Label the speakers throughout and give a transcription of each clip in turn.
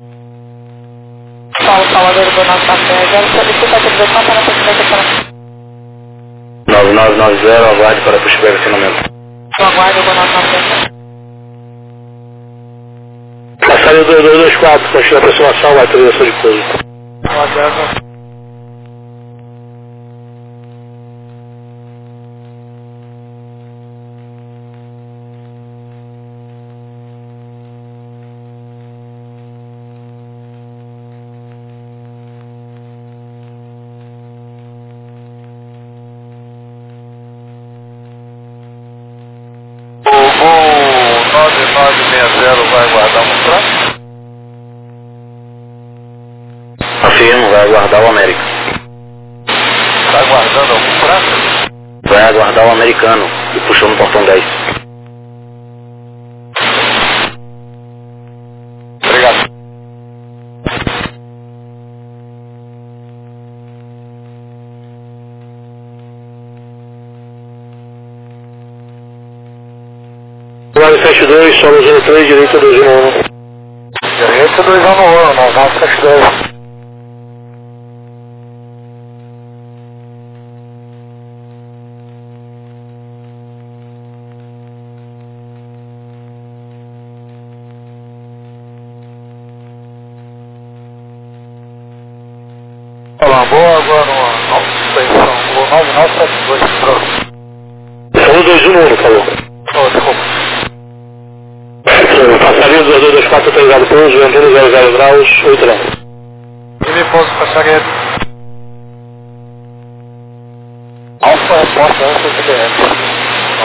Speaker 1: Paulo Salvador do nosso café, solicita a autorização para pushback acionamento.
Speaker 2: 9990, aguarde para pushback acionamento.
Speaker 1: Aguarde o nosso café.
Speaker 2: Passarinho 2224, continua a aproximação, vai autorização de pouso.
Speaker 1: Aguarde.
Speaker 3: O voo 9960 vai aguardar um prazo?
Speaker 2: Afirmo, vai aguardar o América.
Speaker 3: Está aguardando algum prazo?
Speaker 2: Vai aguardar o americano e puxou no portão 10.
Speaker 3: Obrigado.
Speaker 2: Nove 72, solo 03, direito 211.
Speaker 3: Direito 211, 9972. Olá, boa, agora uma nova suspensão, o 9972,
Speaker 2: Solo 211, por favor.
Speaker 3: oh, desculpa.
Speaker 2: Passarinho 2224, autorizado por uso, ventando 00 graus, 8 não.
Speaker 3: Ele pôs o passarinho. Alfa resposta antes do BS.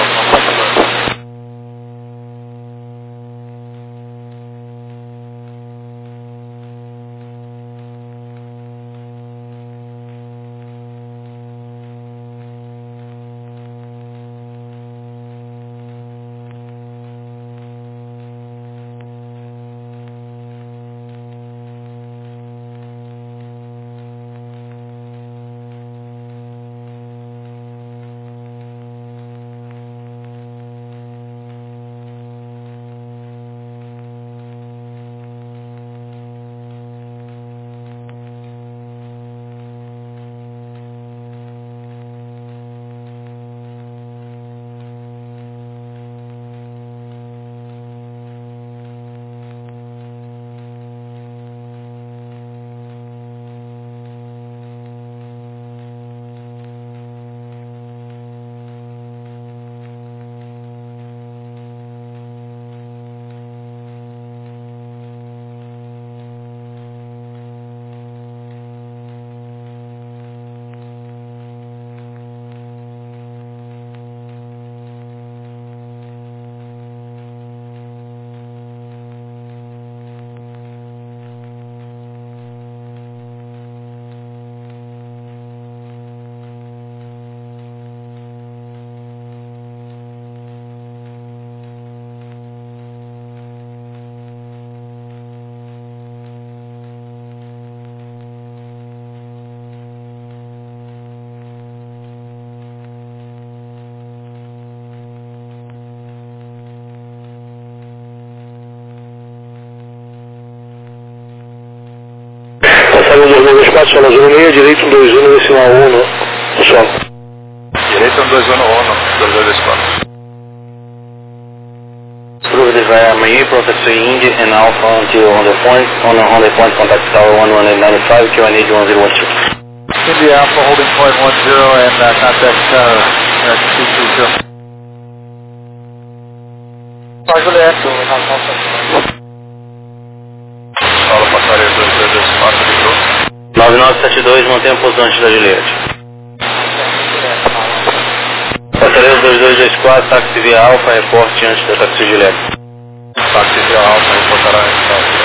Speaker 2: Passarinho 2224, solo 06, direito 21, decimal 1, no solo.
Speaker 3: Direito 211, 2224.
Speaker 2: Prove vai amanhã, Professor Indy and Alpha until on the point, contact tower 11895, QNA 1012.
Speaker 3: India Alpha holding point 10 and contact 220.
Speaker 1: Juliette, o nosso café.
Speaker 3: Fala passarinho 2224, ligou.
Speaker 2: 9972, mantenha a posição antes da Juliette. Passarinho 2224, táxi via Alpha, reporte antes da táxi Juliette.
Speaker 3: Táxi via Alpha, reportará em Estados.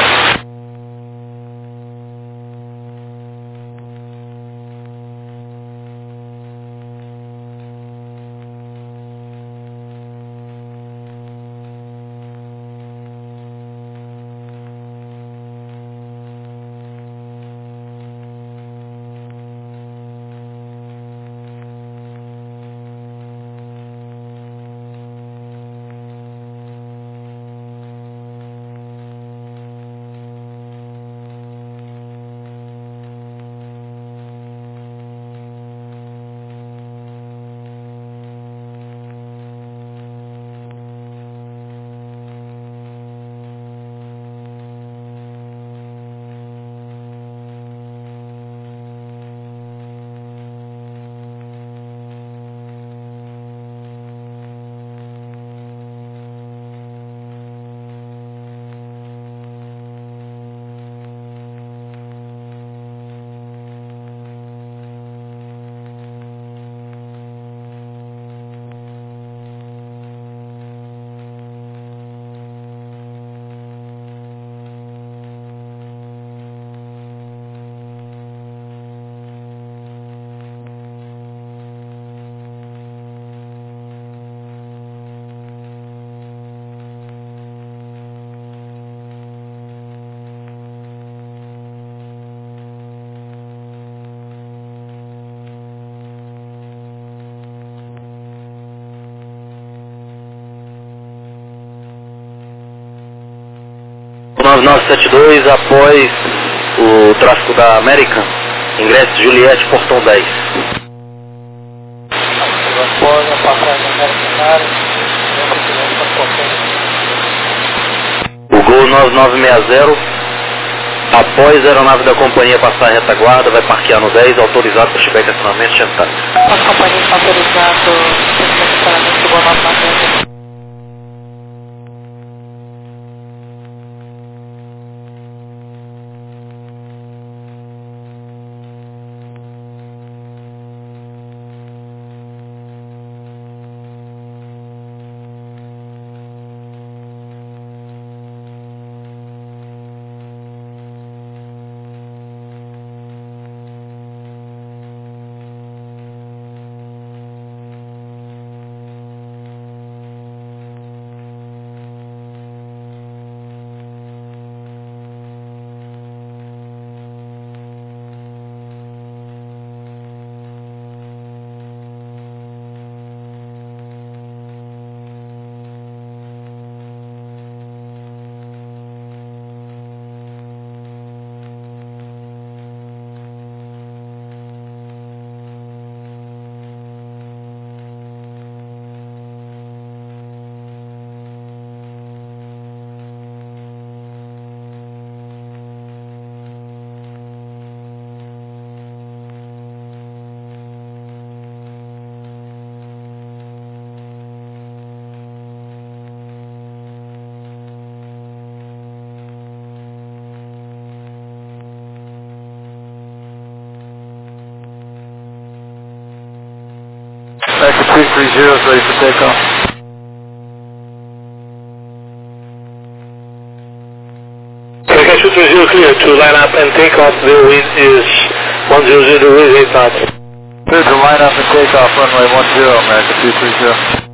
Speaker 2: 9972 após o tráfego da American, ingresso Juliette, portão 10.
Speaker 1: Após a passagem americana,
Speaker 2: O Gol 9960, após a aeronave da companhia passar a retaguarda, vai parquear no 10, autorizado para chegar em estacionamento Chantal.
Speaker 1: As companhias estão autorizando o estacionamento do Gol 9960.
Speaker 3: American 230 is ready for takeoff.
Speaker 4: American 230 clear to line up and take off. The wind is 100 degrees 8 knots.
Speaker 3: Clear to line up and take off runway 10, American 230.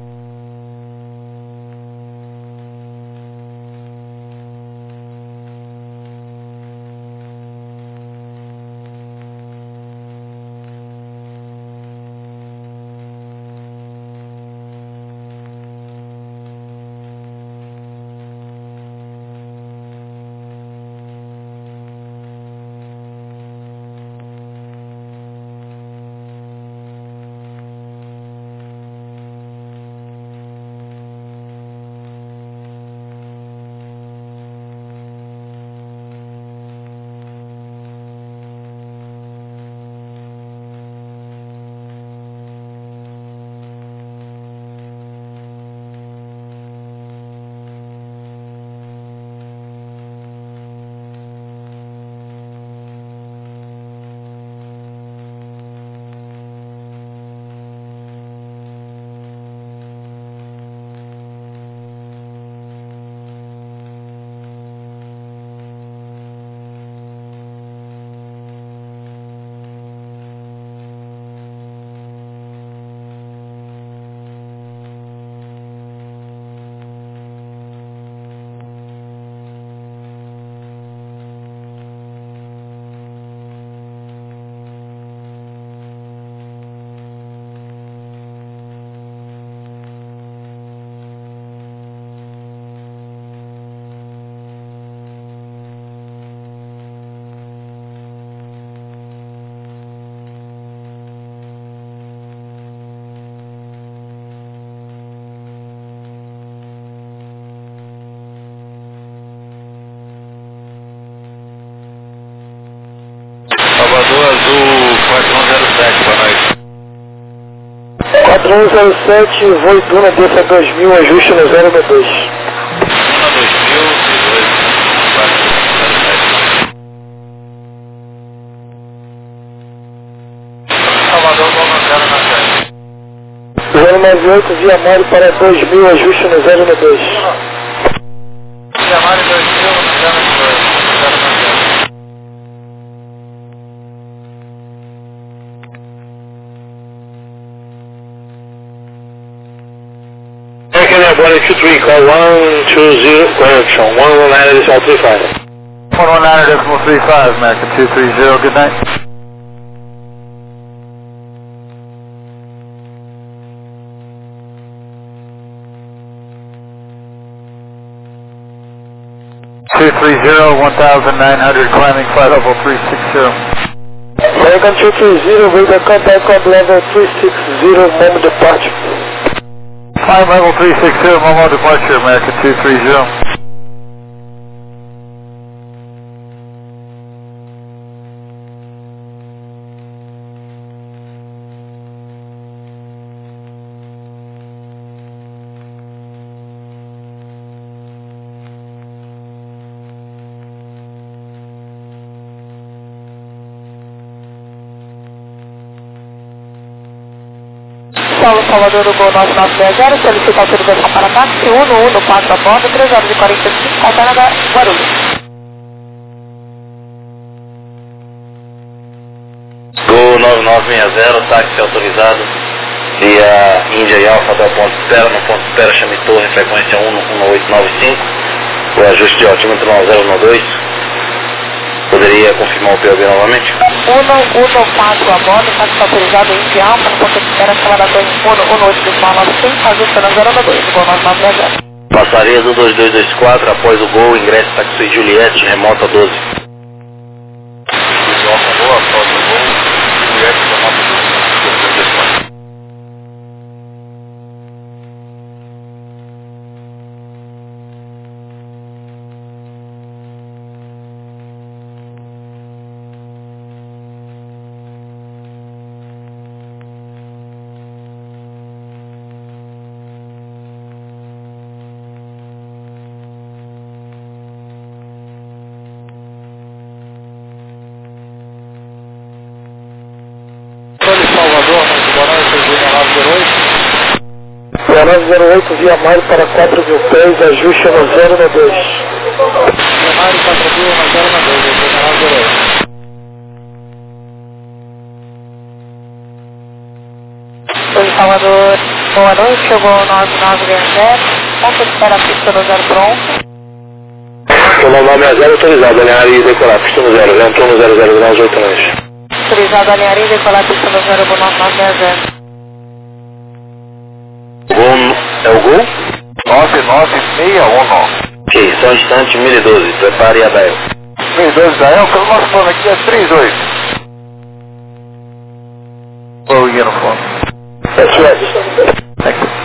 Speaker 3: Salvador Azul 4107 para nós.
Speaker 4: 4107, voo Duna desça 2000, ajuste no 062.
Speaker 3: Duna 2000, 4207. Salvador Gol
Speaker 4: 098, via Mare para 2000, ajuste no 092.
Speaker 3: Via Mare 2000, 092.
Speaker 4: American Airborne 23, call 120, correction, 119.35.
Speaker 3: 119.35, American 230, good night. 1900, climbing flight level 360.
Speaker 4: American 230, with the contact code level 360, moment departure.
Speaker 3: Climb level 360, moment departure, American 230.
Speaker 1: Paulo Salvador do Gol 9960, solicita autorização para táxi 114 a bordo, 3 horas e 45, Calcanada, Guarulhos.
Speaker 2: Gol 9960, táxi autorizado via Índia e Alfa da ponto espera, no ponto espera chame torre, frequência 11895, o ajuste de altímetro 9012. Poderia confirmar o POB novamente?
Speaker 1: 114 a bordo, táxi autorizado em Índia Alfa, no ponto espera acelerador em 11895, ajuste na 012, Gol 9960.
Speaker 2: Passaria do 2224, após o gol, ingresso táxi Juliette, remota 12.
Speaker 3: Salvador, Tubarão,
Speaker 4: 0908 via Mário para 4.000 pés, ajuste no 012.
Speaker 3: Mário 4.000 na 012, 0908.
Speaker 1: Oi, Salvador, boa noite, chegou 9960, ponto espera a pista no 0 pronto.
Speaker 4: O 9960 autorizado, alinhar e decolar, pista no 0, entrou no 00, nas 8 lanches.
Speaker 1: Autorizado a alinhar e decolar a pista no 0, Gol 9960.
Speaker 2: Gol, é o gol?
Speaker 3: 9961.
Speaker 2: Ok, só um instante, 1012, prepare a dial.
Speaker 3: 1012 da Elka, o nosso plano aqui é 38. Low uniform.
Speaker 4: That's right.
Speaker 3: Thank you.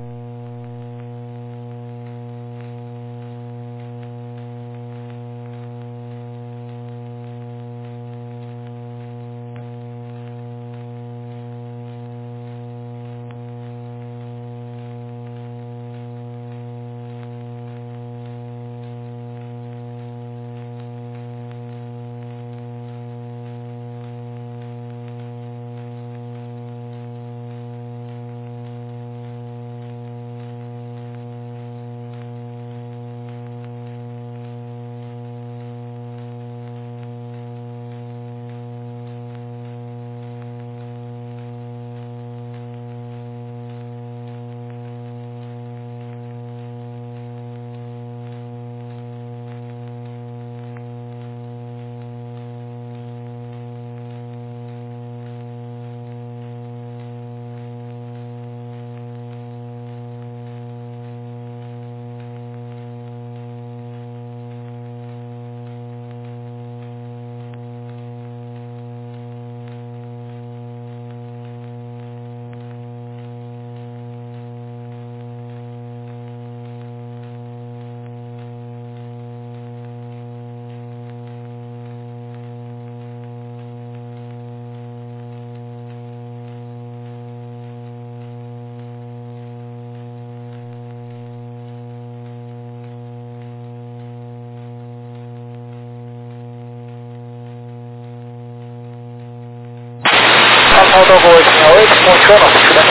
Speaker 4: Gol 868, funciona,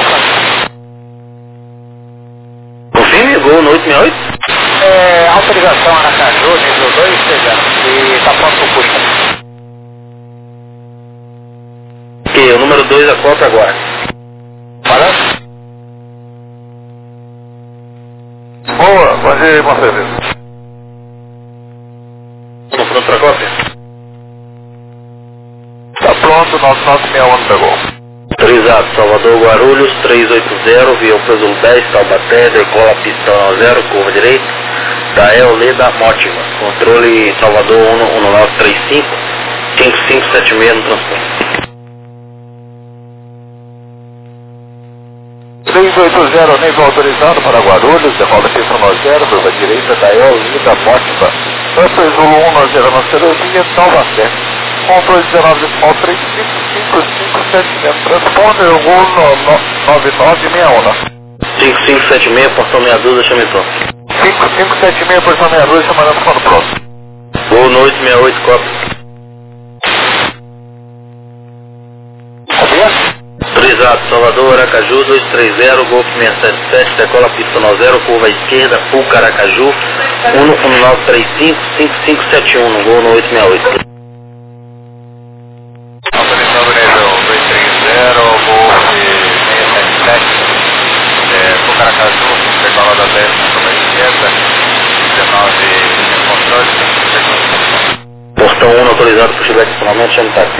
Speaker 2: Confirme, gol no 868?
Speaker 4: Autorização Aracaju, nível 2, chegando. E está pronto para o push.
Speaker 2: Ok, o número 2 a cota agora.
Speaker 4: Parece?
Speaker 3: Boa, bom dia, bom serviço.
Speaker 2: Estão pronto para a cópia?
Speaker 3: Tá pronto, 9961 pegou.
Speaker 2: Autorizado, Salvador Guarulhos, 380, via o Presumo 10, Taubaté, decola pista 0, curva direita, Dael Leda Mótima, controle Salvador 11935, 5576 no transporte.
Speaker 3: 380, nível autorizado para Guarulhos, decola pista 90, curva direita, Dael Leda Mótima. Upper Zulu 190 na Cerezinha, Nova Fé. Controle 19 Small 355577, transponder 19961.
Speaker 2: 5576, portão 62, Chamitão.
Speaker 3: 5576, portão 62, chamando quando pronto.
Speaker 2: Gol no 868, cópia. Autorizado, Salvador, Aracaju, 230, Golf 677, decola pista 90, curva esquerda, Full Caracaju, 11935, 5571, no gol no 868.
Speaker 3: Autorizado nível 230, Golf 677, Full Caracaju, decola da 10, curva esquerda, 19, controle, 5
Speaker 2: Portão 1 autorizado para chegar aqui finalmente, chama o táxi.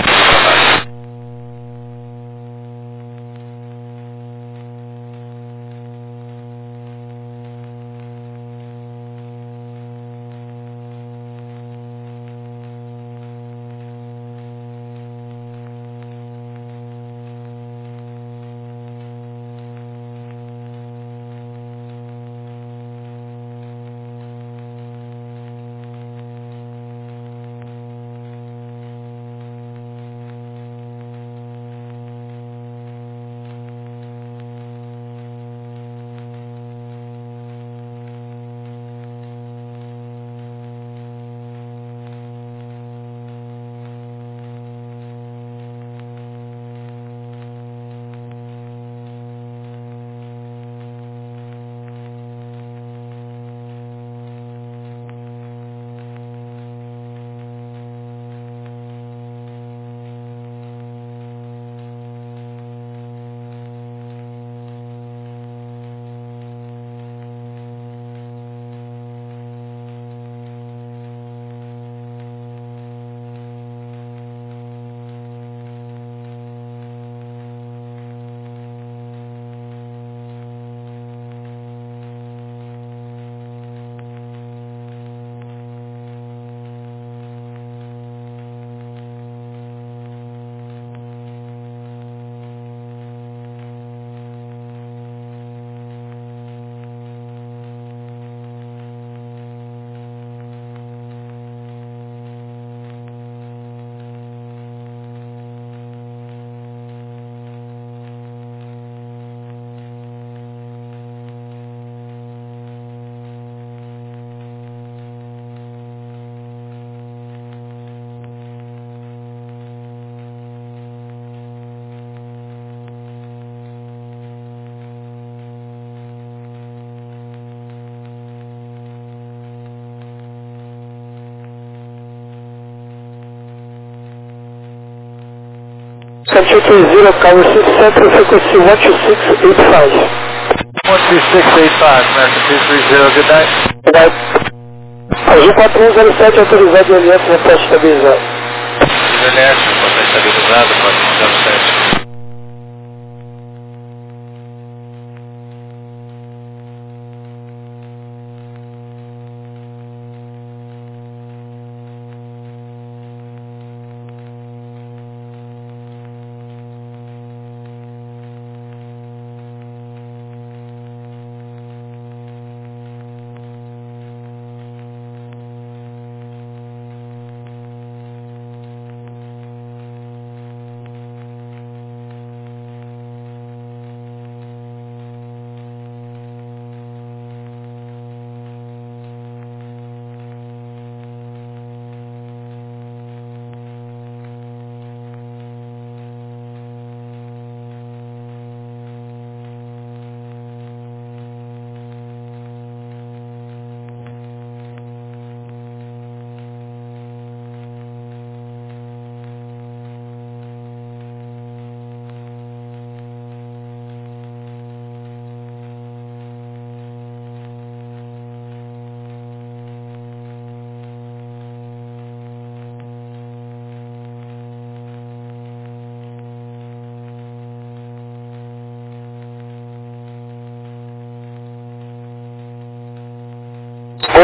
Speaker 1: Central 30, Cover 6 Central Frequency 12685.
Speaker 3: 12685, American 230, good night.
Speaker 1: Good night. Azul 4107 autorizado e aliança na faixa estabilizada.
Speaker 3: ILS, está estabilizado, 4107.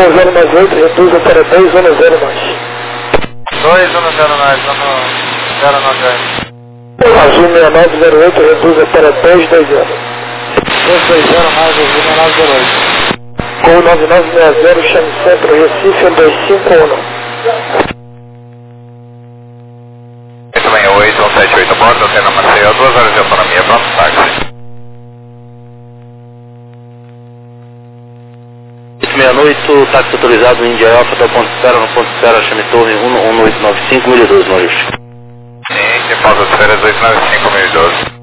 Speaker 1: 1098, reduza para 210 mais.
Speaker 3: 2109, vamos 098.
Speaker 1: Azul 6908, reduza para 220.
Speaker 3: 220 mais, Azul 6908.
Speaker 1: Com 9960, chame Centro Recife 251.
Speaker 3: 868, 178 bordo, antena Maceió, 2 horas de autonomia, pronto, táxi.
Speaker 2: 68, táxi autorizado Índia Alfa, da ponto espera, no ponto espera, chame Torre 11895, 1012, Maurício.
Speaker 3: Sim, que falta de férias 895, 1012.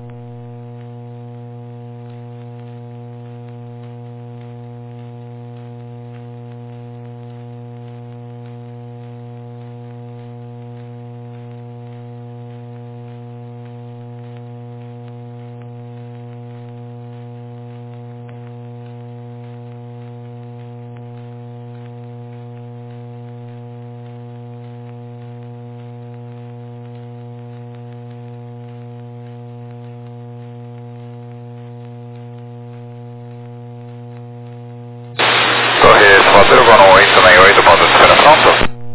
Speaker 3: Salvador, Gono 868, ponto de espera pronto.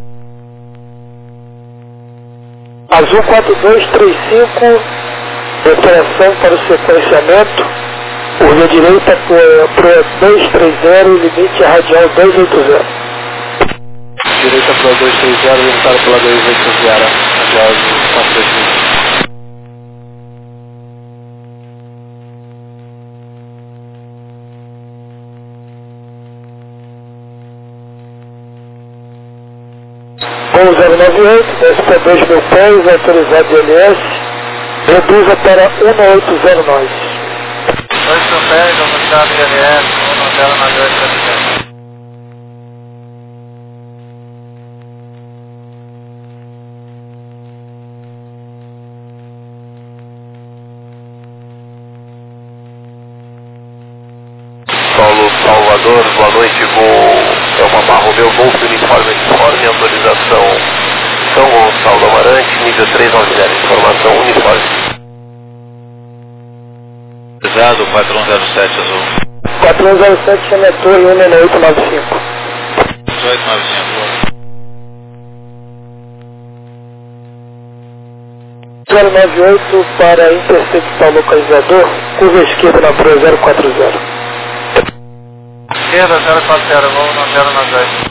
Speaker 1: Azul 4235, operação para o sequenciamento, urna direita para 230, limite radial 280.
Speaker 3: Direita para 230, limitado pela 280, radial 420.
Speaker 1: Com 098, desce para 2 mil pés, autorizado de LS, reduza para 1809.
Speaker 3: 2 mil pés, autorizado de LS, 1098. Paulo Salvador, boa noite, voo é uma Romeu Golf uniforme, autorização São Gonçalo do Amarante, nível 390, informação uniforme.
Speaker 2: Autorizado 4107, Azul.
Speaker 1: 4107, chama Torre 16895. 098 para interceptar o localizador, curva esquerda na Pro 040.
Speaker 3: Esquerda 040, voo no 098.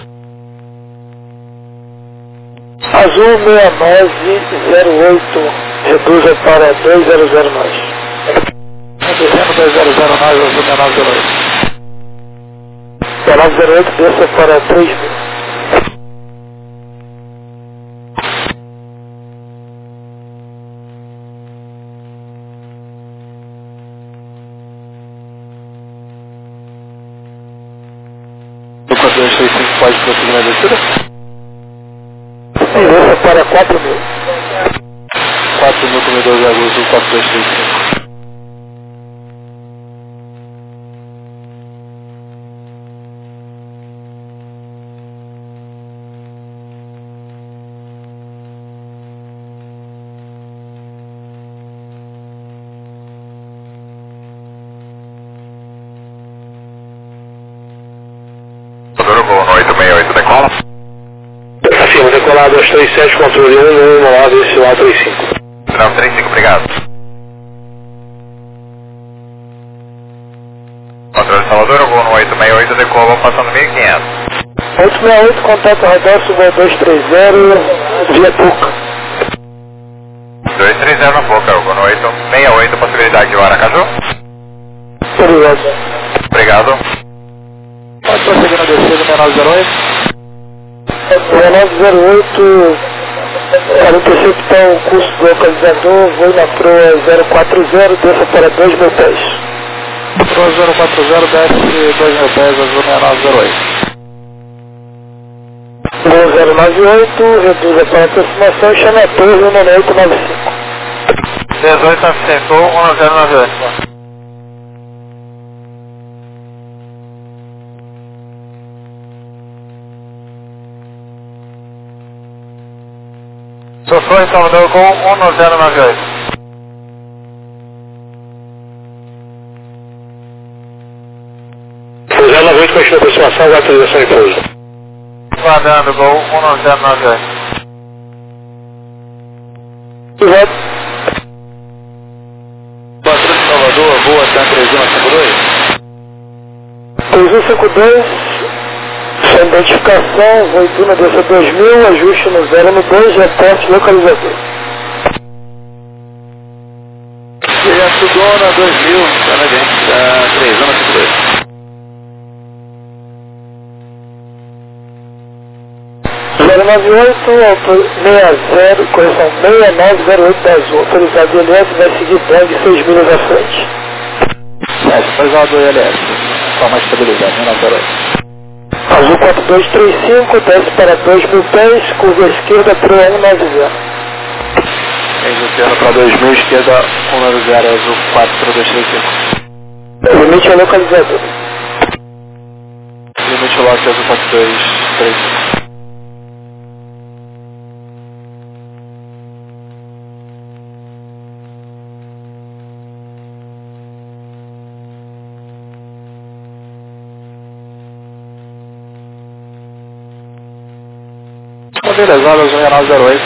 Speaker 1: Azul 6908, reduza para 200 mais.
Speaker 3: Reduzindo 200 mais, Azul 6908.
Speaker 1: 1908, desça para 3 mil.
Speaker 3: O 4235 pode prosseguir na descida?
Speaker 1: Sim, desça para 4 mil.
Speaker 3: 4 mil comedores de agosto, 4235.
Speaker 2: Gol 868, decola.
Speaker 4: Afirma, decolado 237, controle 1, lado esse lá 35.
Speaker 2: 35, obrigado. Controle Salvador, Gol 868, decola, passando 1500.
Speaker 1: 868, contato radar, suba 230, via PUC.
Speaker 2: 230 na boca, Gol 868, possibilidade de Aracaju.
Speaker 1: Obrigado.
Speaker 2: Obrigado.
Speaker 3: Pode prosseguir na descida, 6908.
Speaker 1: 1908, para interceptar o curso do localizador, voo na proa 040, desça para 2 mil pés.
Speaker 3: Pro 040, desce 2 mil pés, Azul 6908.
Speaker 1: Voo 098, reduza para aproximação e chama a Torre 16895.
Speaker 3: 18 acertou, 1098. Sofreu em Salvador com 1098.
Speaker 4: Foi 098, confirmation da aproximação, vai autorização de pouso.
Speaker 3: Guardando, Gol 1098.
Speaker 4: Exato.
Speaker 3: Patrulha de Salvador, boa, está 3152.
Speaker 4: 3152, sua identificação, Voituna DC 2000, ajuste no 012, reporte localizador.
Speaker 3: Direto Dona 2000, está 3152.
Speaker 4: 098, 60, correção 6908 da Azul, autorizado ILS, vai seguir bang 6 milhas à frente.
Speaker 3: Autorizado ILS, só mais estabilidade, 6908.
Speaker 4: Azul 4235, desce para 2000 pés, curva esquerda para 190.
Speaker 3: Descendo para 2000, esquerda 190, Azul 4235.
Speaker 4: Limite é localizador.
Speaker 3: Limite lote Azul 4235. Beleza, Azul 6908.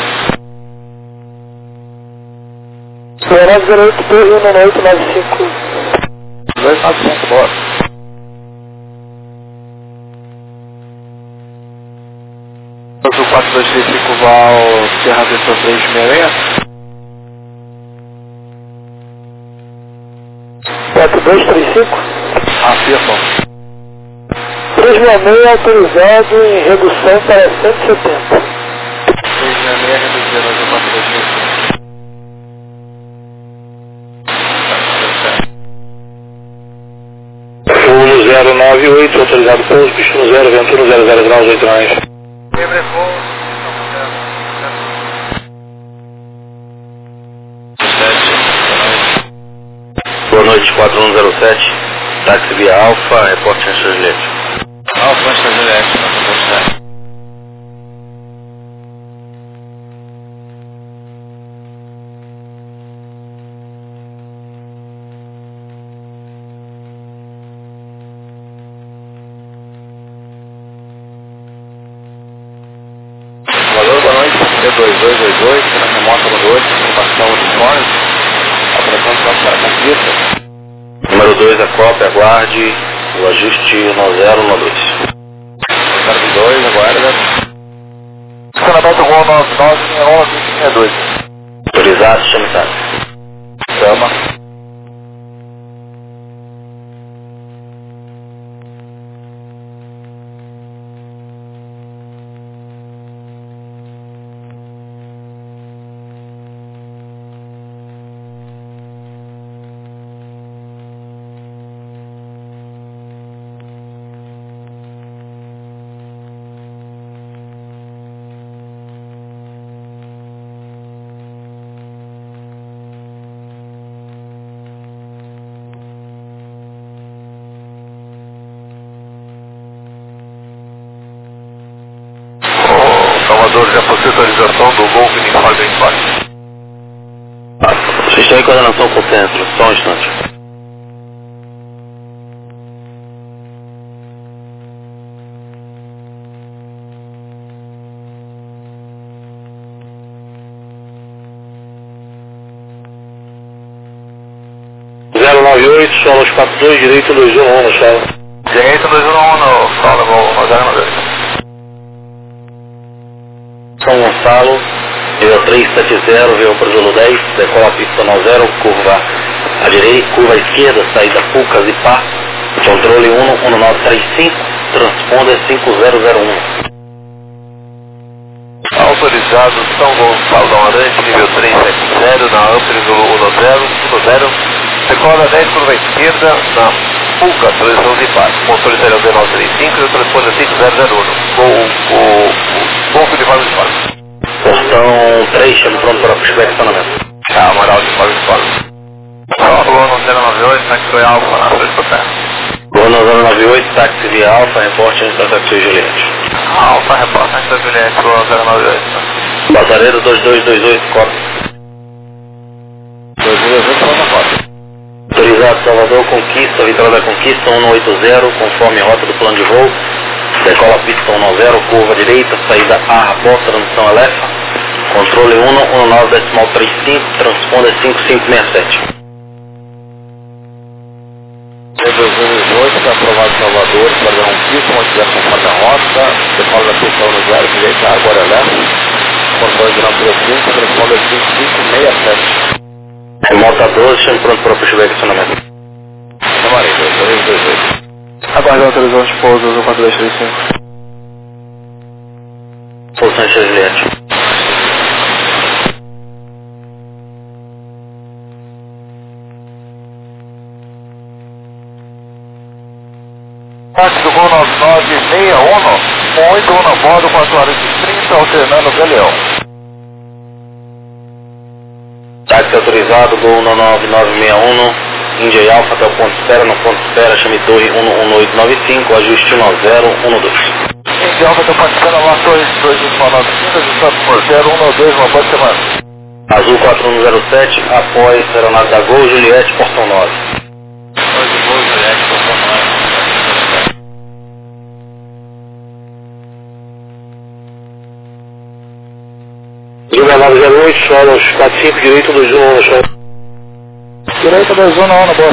Speaker 4: 6908, 21895.
Speaker 3: 295, bora. Azul 4235, Val, Serra Vitor 366.
Speaker 4: 4235.
Speaker 3: Afirmam.
Speaker 4: 366 autorizado em redução para 170.
Speaker 3: 366 reduzindo Azul 4235.
Speaker 4: Fulo 098, autorizado pouso, Pichuno 0, Ventura 00 graus, 8 graus.
Speaker 2: Boa noite, 4107, táxi via Alfa, reporte em Juliette.
Speaker 3: Alfa, Juliette, não. Boa noite, C2222, remota no 2, informação uniforme, operação de transporte completa.
Speaker 2: Número 2, a cópia, aguarde o ajuste no 0 no 2.
Speaker 3: 02, aguarda. Canamento Rua 99, 1162.
Speaker 2: Autorizado, chame táxi.
Speaker 3: Chama. Salvador, já possui autorização do Golf Uniforme em Empate.
Speaker 2: Vocês estão em coordenação com o centro, só um instante.
Speaker 4: Solos 42, direito 211, solo.
Speaker 3: Direito 211, solo, Gol 092.
Speaker 2: São Gonçalo, nível 370, veio para o Zulu 10, decola a pista 90, curva à direita, curva à esquerda, saída Pucas e Pá, controle 11935, transponder 5001.
Speaker 3: Autorizado São Gonçalo da Amarante, nível 370, na Ampere Zulu 10, decola 10, curva à esquerda, na Pucas, posição de Pá, controle 0935 e o transponder 5001. Golf Uniforme de Fora.
Speaker 2: Portão 3, chame pronto para estacionamento.
Speaker 3: Amaral de Fora de Fora. Solo 098, táxi Royal Alfa, na frente do pé.
Speaker 2: Boa 098, táxi via Alfa, reporte em táxi Juliette.
Speaker 3: Alfa, repórter, táxi Juliette, Boa 098.
Speaker 2: Bazareiro 2228, cópia.
Speaker 3: 2228, forma cópia.
Speaker 2: Autorizado, Salvador, Conquista, Vitória da Conquista, 180, conforme rota do plano de voo. Decola pista 10, curva direita, saída A, Raposa, transmissão Alefa. Controle 119.35, transponder 5567.
Speaker 3: 2018, está aprovado Salvador, padrão pista, mantiver conforme a rota, decola da pista 10, direita, agora Alefa. Controle de altura 5, transponder 5567.
Speaker 2: Remota 12, chame pronto para o puxo de acionamento.
Speaker 3: Camarei, 228.
Speaker 4: Aguardando autorização de pouso, 4235.
Speaker 2: Posição de Juliette.
Speaker 3: Táxi do voo 9961, com 81 a bordo, 4 horas e 30, alternando Galeão.
Speaker 2: Táxi autorizado, Gol 19961, Índia Alfa até o ponto espera, no ponto espera, chame torre 11895, ajuste 1012.
Speaker 3: Índia Alfa até o ponto espera, lá torre 2195, ajustado por 0112, uma boa semana.
Speaker 2: Azul 4107, após aeronave da Gol, Juliette, portão 9.
Speaker 3: Gol, Juliette, portão 9.
Speaker 2: Júlia 908, solos 45, direito do Zoom 1, solo.
Speaker 4: Direita da zona 1 na boa.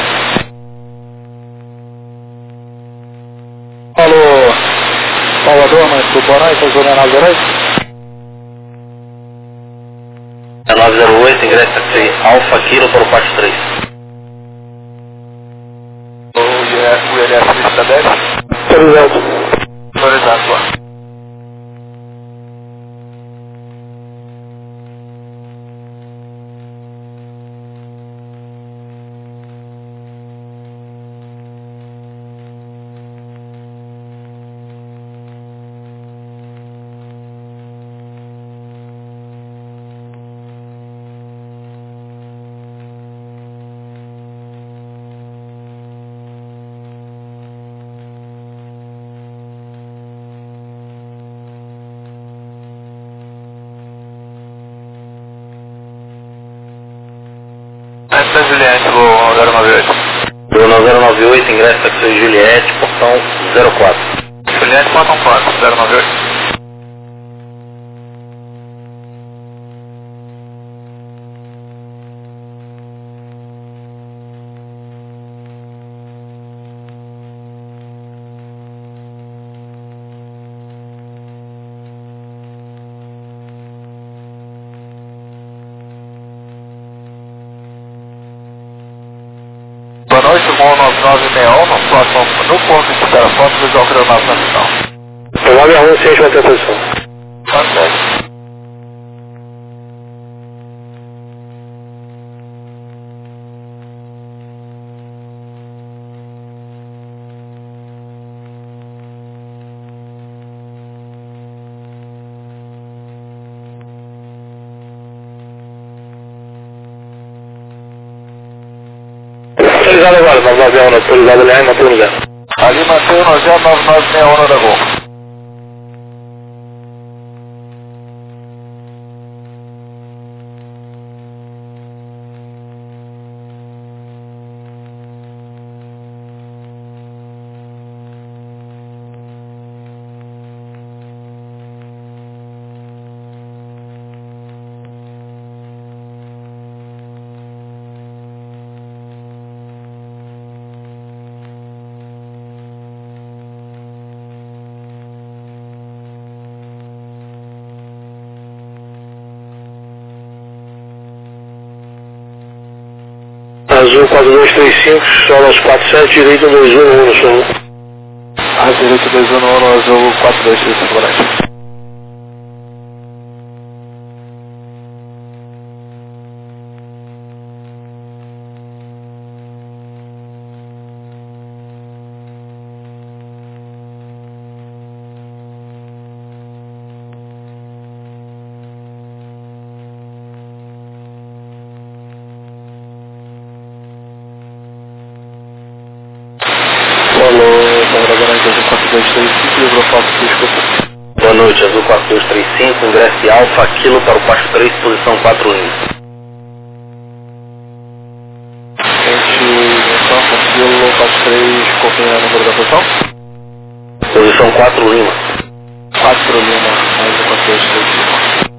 Speaker 4: Alô, Salvador, mas do Borá, está zona 908?
Speaker 2: É 908, ingresso taxi Alfa Kilo para o Pátio 3.
Speaker 3: O ILS lista 10?
Speaker 4: Autorizado.
Speaker 3: Autorizado, lá. Essa é Juliette, voo 098.
Speaker 2: Gol 098, ingresso taxi Juliette, portão 04.
Speaker 3: Juliette, portão 4, 098. Boa noite, voo 9961, no ponto de espera foto, visual granado na final.
Speaker 4: Provável a rua 6 vai ter posição.
Speaker 3: Fantástico.
Speaker 4: Autorizado agora, 991, autorizado aliás, mantém no 0.
Speaker 3: Ali mantém o 9961 da Gol.
Speaker 4: Azul 4235, solos 47, direito 211 no solo. Direito 211, azul 4235, boa noite.
Speaker 2: Boa noite, Azul 4235, ingresso Alfa Kilo para o Pátio 3, posição 4 linhas.
Speaker 4: Gente,
Speaker 3: confirmar o número da posição?
Speaker 2: Posição 4 Lima.
Speaker 3: 4 Lima, mais um contexto aqui.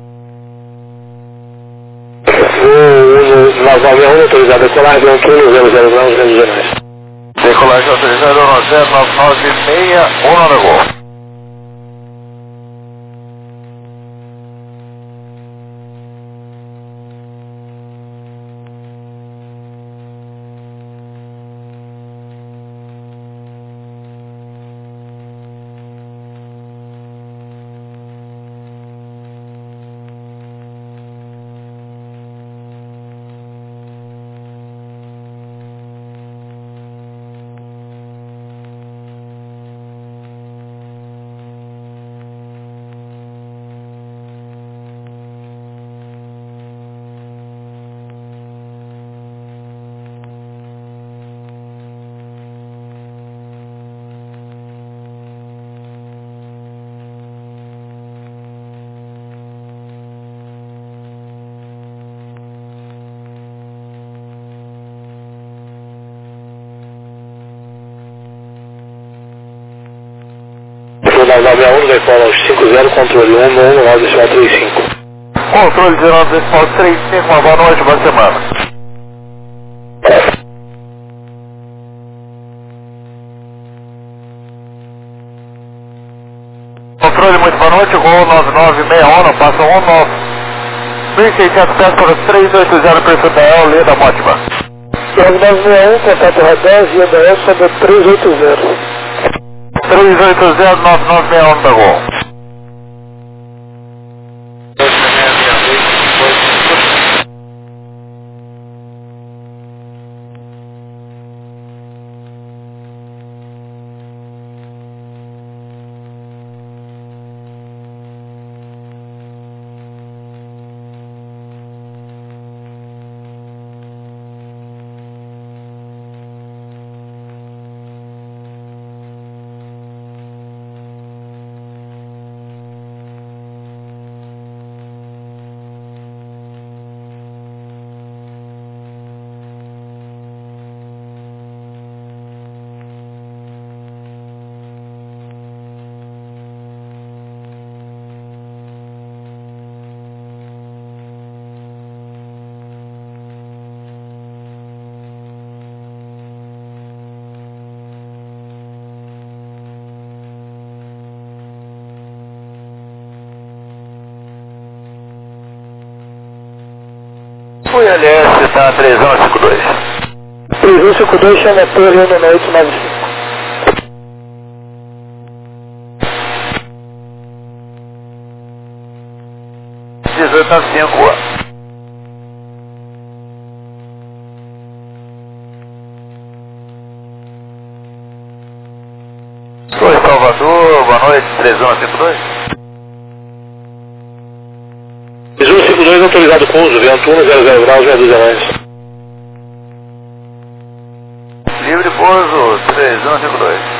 Speaker 4: O Naval 1 autorizado a decolar de 1km 00 graus regionais.
Speaker 3: Decolagem autorizada 10996, 1 hora gol.
Speaker 4: O Naval 1 decola aos 50, controle 1 no 1935.
Speaker 3: Controle 1935, uma boa noite, boa semana. Controle, muito boa noite, gol 9961, passa 1,600 pés para 380 perfil Leda Mótima.
Speaker 4: 9961, contato radar, via da sobre 380.
Speaker 3: 380-9961 da gol. Fui LS, está 3152.
Speaker 4: 3152, chama a torre 19895.
Speaker 3: 1895, rua. Oi, Salvador, boa noite, 3152.
Speaker 4: 3152 autorizado com uso, vento 100 graus, meia dúzia mais.
Speaker 3: Livre pouso, 3152.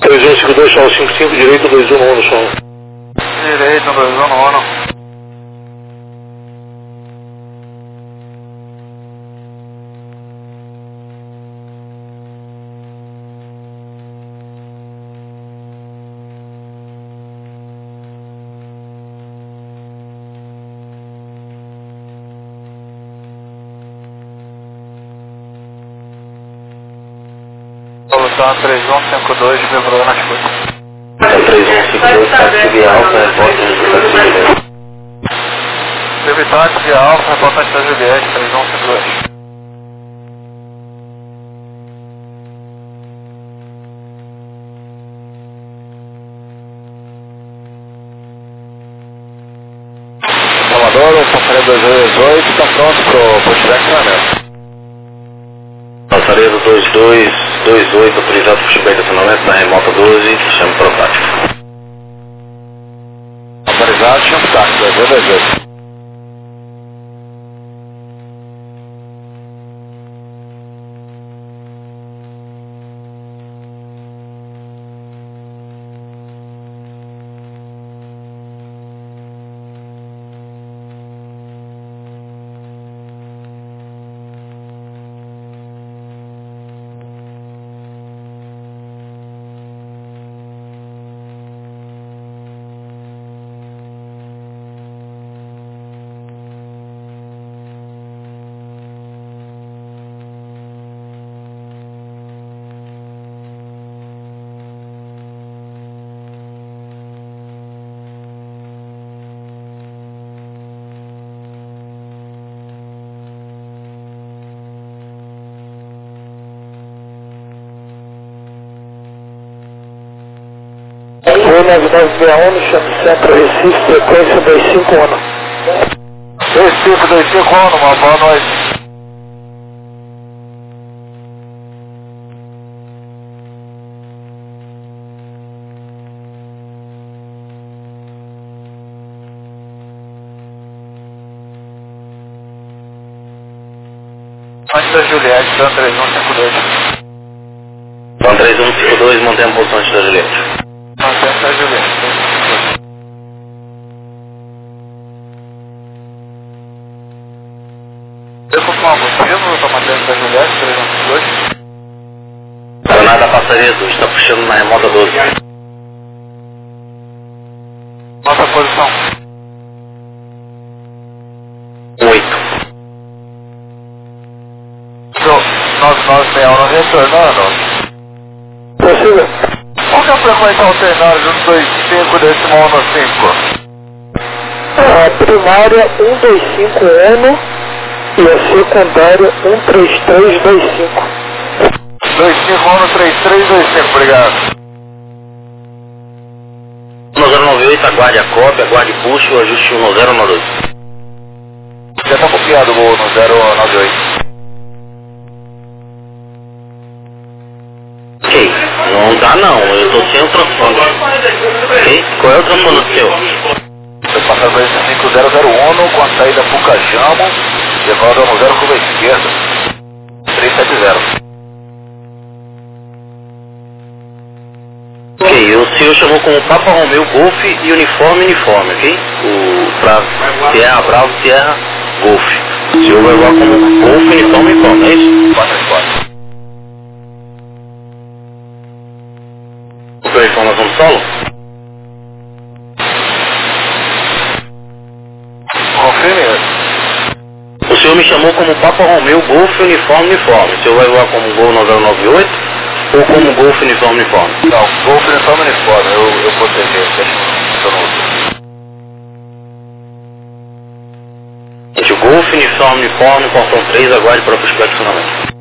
Speaker 3: 3152, sol 55, direito 211 no sol.
Speaker 4: Direito 211. Solução 3152, vibrou nas coisas.
Speaker 2: 3152, táxi alfa, repórter de táxi Juliette.
Speaker 4: Debitáxi de Alfa, reportante da Juliette, 3152. Salvador, o passageiro 2218 está pronto para o posto de acionamento.
Speaker 2: Passaredo 2228, autorizado por chuveiro de acionamento na remota 12, chame para o táxi.
Speaker 4: Autorizado, chame para o táxi, 2228. Voo 9961, chame Centro Recife, frequência 251. Recife 251, uma boa noite. Antes da Juliette, Dan 3152.
Speaker 2: Dan 3152, mantém a posição antes da Juliette.
Speaker 4: Mantém a Juliette. Eu vou falar motivo, estou mantendo a Juliette, 3152.
Speaker 2: Granada Passaredo, está puxando na remota 12.
Speaker 4: Nossa posição.
Speaker 2: 8.
Speaker 4: 9961 retornando. Possível. Qual que é a frequência alternária do 25 decimal no 5? A primária 125N e a secundária 13325. 25 obrigado.
Speaker 2: 1098, aguarde a cópia, aguarde push, o ajuste 1092.
Speaker 4: Já está copiado o voo no 098.
Speaker 2: Ok, não dá não, eu tô sem o transponder. Ok, qual é o transponder seu?
Speaker 4: Estou passando para esse 5001 com a saída Pucajamo, levando no 0 curva esquerda. 370.
Speaker 2: Ok, o senhor chamou como Papa Romeu Golf e uniforme, ok? Pra Sierra Bravo, Sierra Golf. O senhor vai lá como Golf, uniforme, é isso?
Speaker 4: 434.
Speaker 2: Qual é a informação do solo?
Speaker 4: Confirme.
Speaker 2: O senhor me chamou como Papa Romeu Golf, uniforme. O senhor vai voar como Gol 9098 ou como Golf, uniforme?
Speaker 4: Não, Golf, uniforme, eu proteger, estou no outro.
Speaker 2: Gente, o Golf, uniforme, portão 3, aguarde para o posicionamento.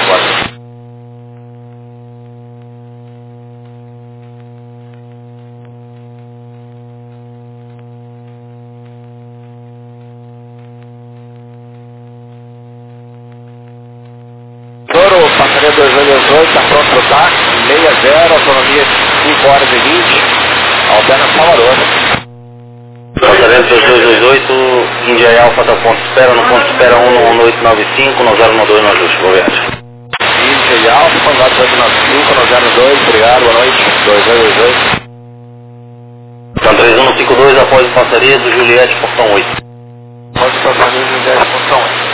Speaker 4: Passageiro 218, está pronto para o táxi, 60, autonomia 5 horas e 20, alterna Salvador.
Speaker 2: Passageiro 2228, Índia Alfa da ponto espera, no ponto espera 11895, no 012 no ajuste, boa viagem.
Speaker 3: Índia Alfa, contato 895, 902, obrigado, boa noite, 2222.
Speaker 2: Então 3152 após a passaria do Juliette, portão 8.
Speaker 3: Após a passaria do Juliette, portão 8.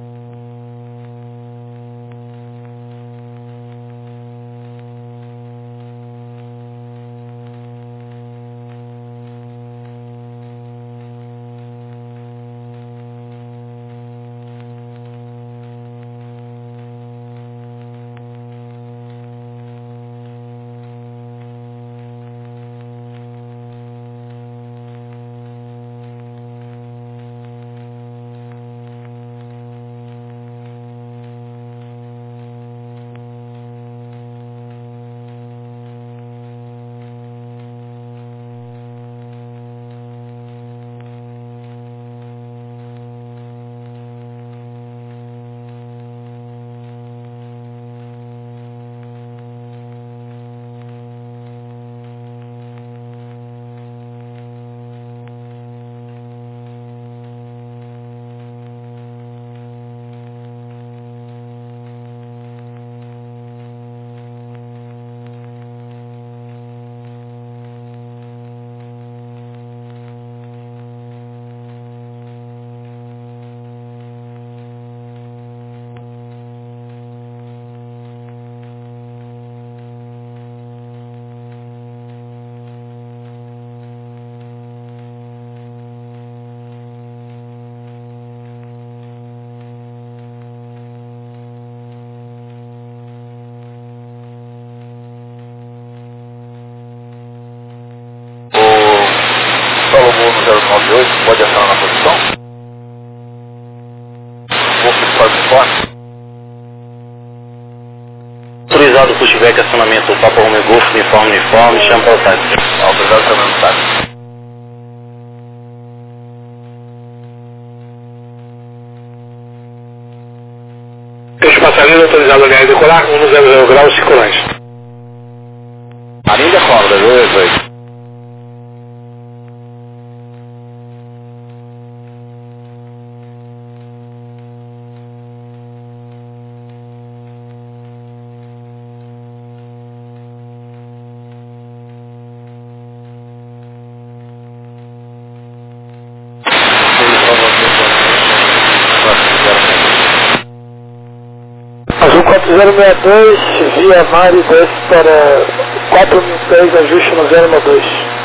Speaker 3: Solo Mundo 098, pode acionar na posição? Golf Uniforme.
Speaker 2: Autorizado pushback, acionamento Papa Romeo Golf, uniforme, chama para o táxi.
Speaker 3: Autorizado acionamento no táxi.
Speaker 4: Peixe passageiro autorizado a linha decolar, 100 graus, 5 lanches.
Speaker 3: A linha decola, 228.
Speaker 4: Azul 4062, via Mari 10 para 4010, ajuste no 012.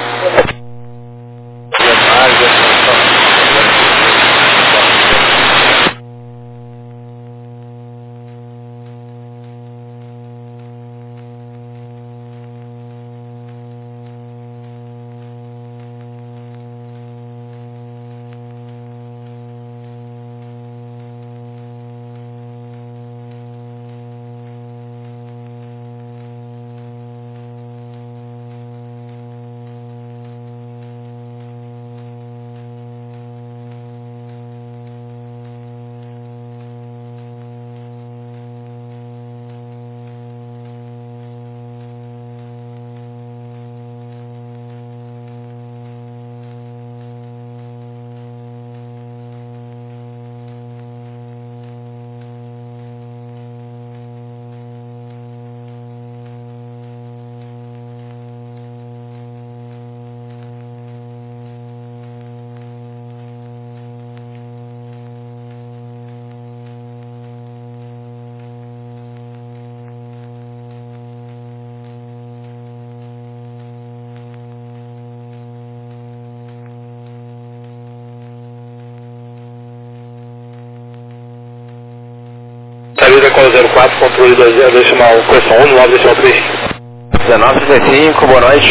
Speaker 4: Saída Decola 04, controle 20, decimal, correção 1, 9, decimal 3.
Speaker 3: 1935, boa noite.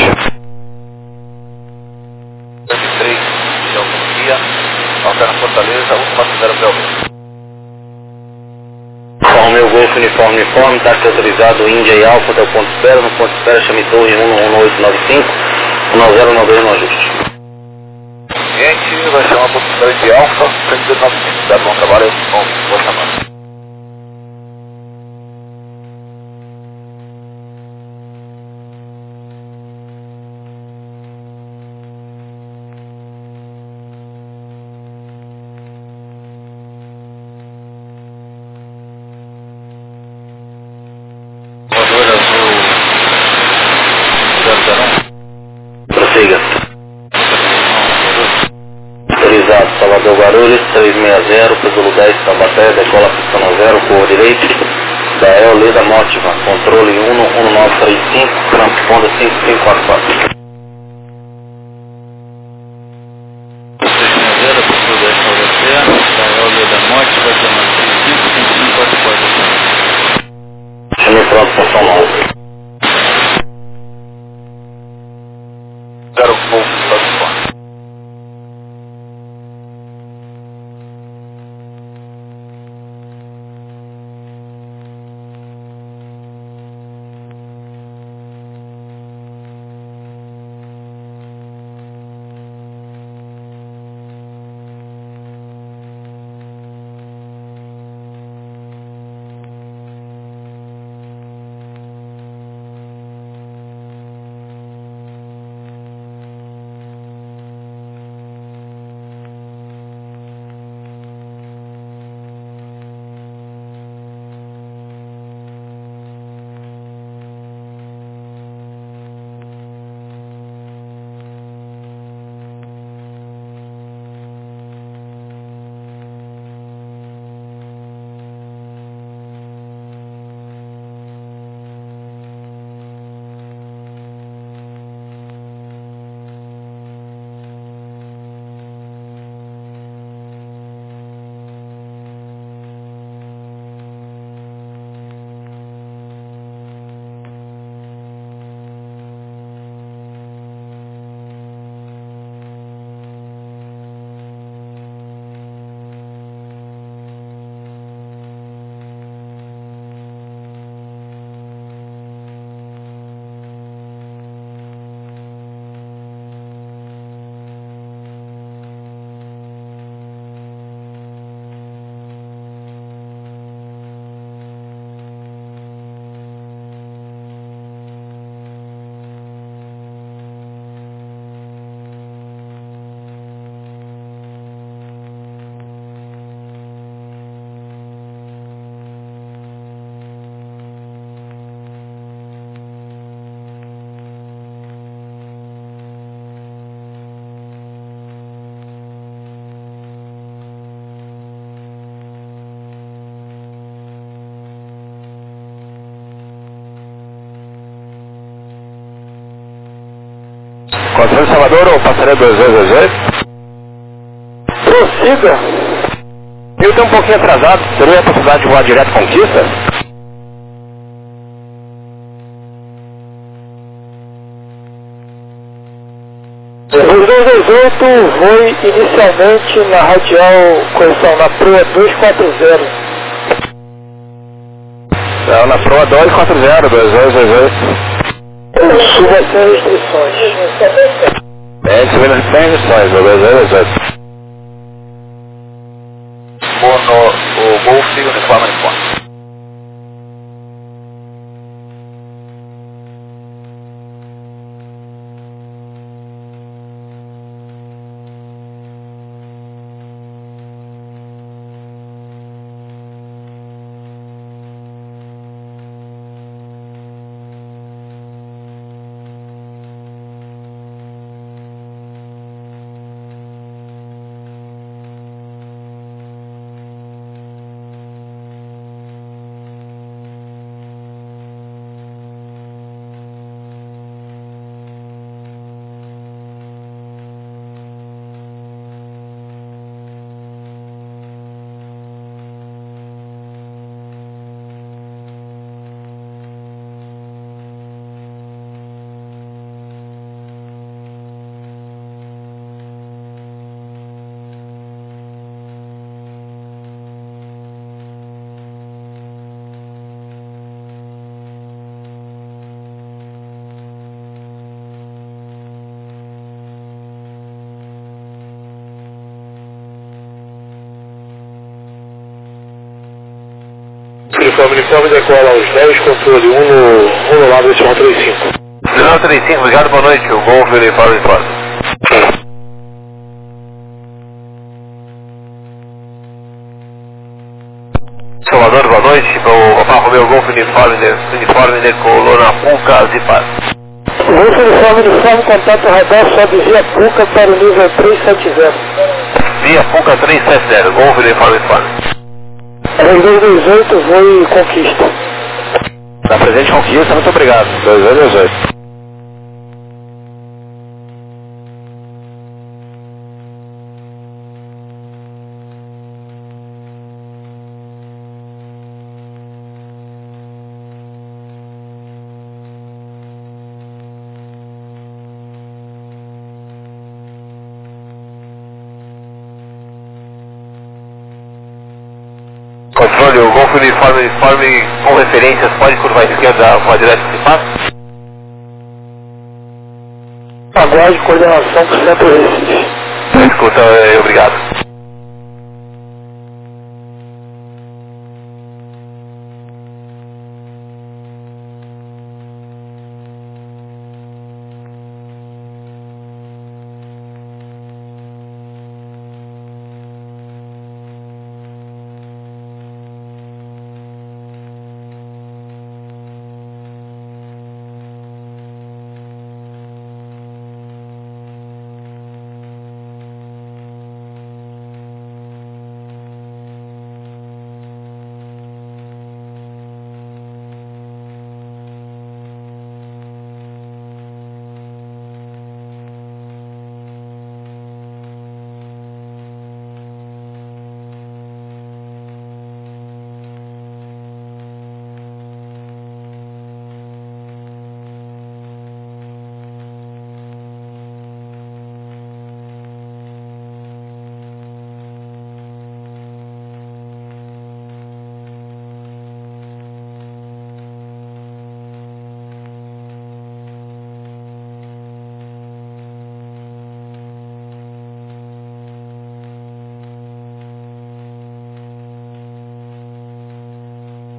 Speaker 3: 23, região Turquia, Altera Fortaleza, 140 Belmiro.
Speaker 2: Romeo Golf, uniforme, táxi autorizado, Índia e Alfa, até o ponto espera, no ponto espera, chame torre 11895, 1092 no ajuste.
Speaker 3: Cliente, vai ser uma possibilidade de Alfa, 195, dá bom trabalho, boa semana.
Speaker 2: Salvador Guarulhos, 360, pelo 10 Tabaté, decola pistão 0, cor direito, da Eoleda Mótiva, controle 11935, transponder 5544.
Speaker 5: 360, pelo 10 Tabaté, da Eoleda Mótiva, transponder 5544.
Speaker 2: Chame pronto para São Paulo.
Speaker 3: 0 Golf, Estados.
Speaker 2: Controle Salvador ou passaria 2228?
Speaker 4: Prossiga.
Speaker 2: Eu estou um pouquinho atrasado, teria a possibilidade de voar direto Conquista?
Speaker 4: O 228 foi inicialmente na radial, correção, na proa 240.
Speaker 2: Não, na proa 240, 2228.
Speaker 4: Suba sem restrições.
Speaker 2: Sem restrições, 2228.
Speaker 3: O Golf uniforme uniforme.
Speaker 4: Uniforme decola aos 10, controle 1 no lado desse 135.
Speaker 3: 135, obrigado, boa noite, o Golf uniforme uniforme. Salvador, boa noite, o Alfa Romeo Golf uniforme decolou na Puca Zipar.
Speaker 4: Golf uniforme, contato radar, sobe via Puca para o nível 370.
Speaker 3: via Fuca 370, Golf Uniforme.
Speaker 4: Era 228, voo e Conquista.
Speaker 3: Tá presente Conquista, muito obrigado. 228. Controle, o Golf Uniforme com referências, pode curvar à esquerda, voar direto se passa?
Speaker 4: Aguarde coordenação para o Centro Recife.
Speaker 3: Escuta, obrigado.